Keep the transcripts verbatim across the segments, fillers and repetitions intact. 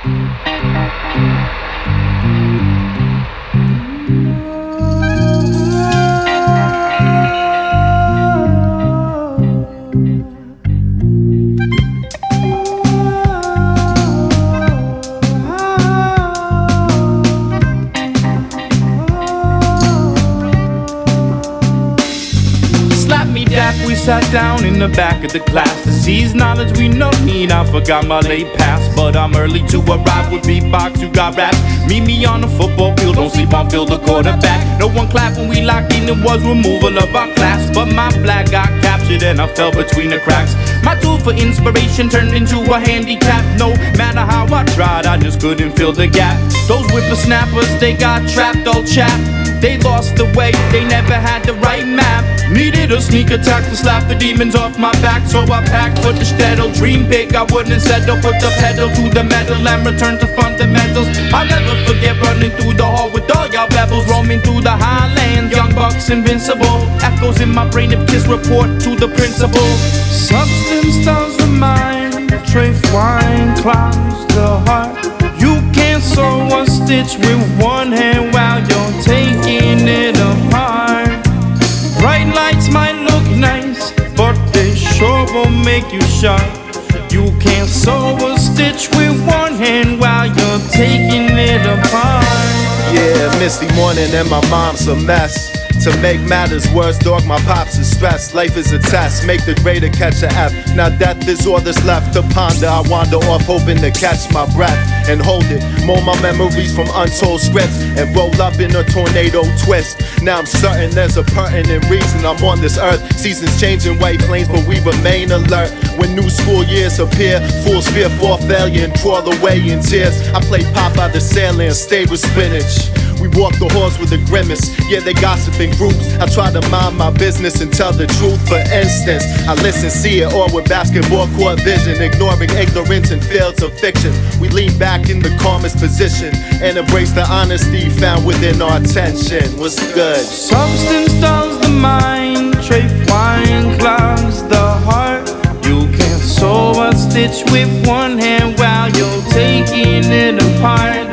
We sat down in the back of the class to seize knowledge we no need. I forgot my late past, but I'm early to arrive with beatbox. You got raps. Meet me on the football field, don't sleep on field, the quarterback. No one clapped when we locked in, it was removal of our class. But my flag got captured and I fell between the cracks. My tool for inspiration turned into a handicap. No matter how I tried, I just couldn't fill the gap. Those whippersnappers, they got trapped, all chapped. They lost the way, they never had the right map. Needed a sneak attack to slap the demons off my back. So I packed for the shtetl, dream big, I wouldn't settle. Put the pedal to the metal and return to fundamentals. I'll never forget running through the hall with all y'all rebels. Roaming through the highlands, young bucks invincible. Echoes in my brain if kids report to the principal. Substance dulls the mind, trace wine clouds the heart. You can't sew a stitch with one hand while you're taking it apart. Bright lights might look nice, but they sure will make you sharp. You can't sew a stitch with one hand while you're taking it apart. Yeah, misty morning and my mom's a mess. To make matters worse, dog, my pops is stressed. Life is a test, make the grader catch a F. Now death is all that's left to ponder. I wander off hoping to catch my breath and hold it. Mold my memories from untold scripts and roll up in a tornado twist. Now I'm certain there's a pertinent reason I'm on this earth. Seasons changing white plains, but we remain alert. When new school years appear, fools fear for failure and crawl away in tears. I play Popeye the sailor and stay with spinach. We walk the halls with a grimace, yeah, they gossip in groups. I try to mind my business and tell the truth. For instance, I listen, see it all with basketball court vision, ignoring ignorance and fields of fiction. We lean back in the calmest position and embrace the honesty found within our tension. What's good? Substance dulls the mind, trace wine clouds the heart. You can't sew a stitch with one hand while you're taking it apart.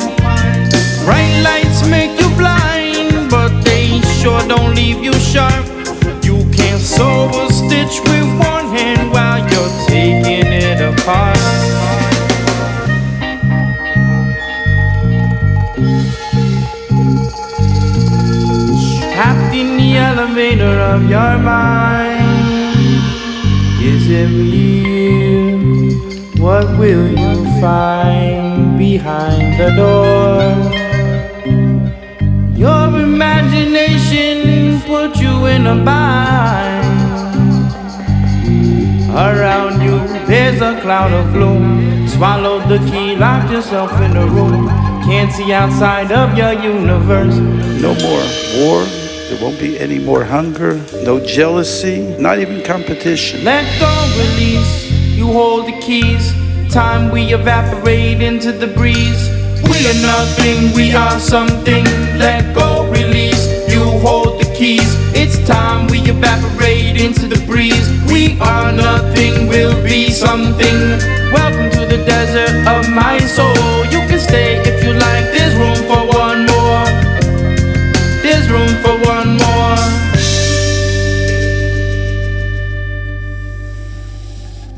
Bright lights make you blind, but they sure don't leave you sharp. You can't sew a stitch with one hand while you're taking it apart. Trapped in the elevator of your mind. Is it real? What will you find behind the door? Your imagination put you in a bind. Around you there's a cloud of gloom. Swallow the key, lock yourself in a room. Can't see outside of your universe. No more war. There won't be any more hunger. No jealousy. Not even competition. Let go, release. You hold the keys. Time we evaporate into the breeze. We are nothing, we are something. Let go, release, you hold the keys. It's time we evaporate into the breeze. We are nothing, we'll be something. Welcome to the desert of my soul. You can stay if you like, there's room for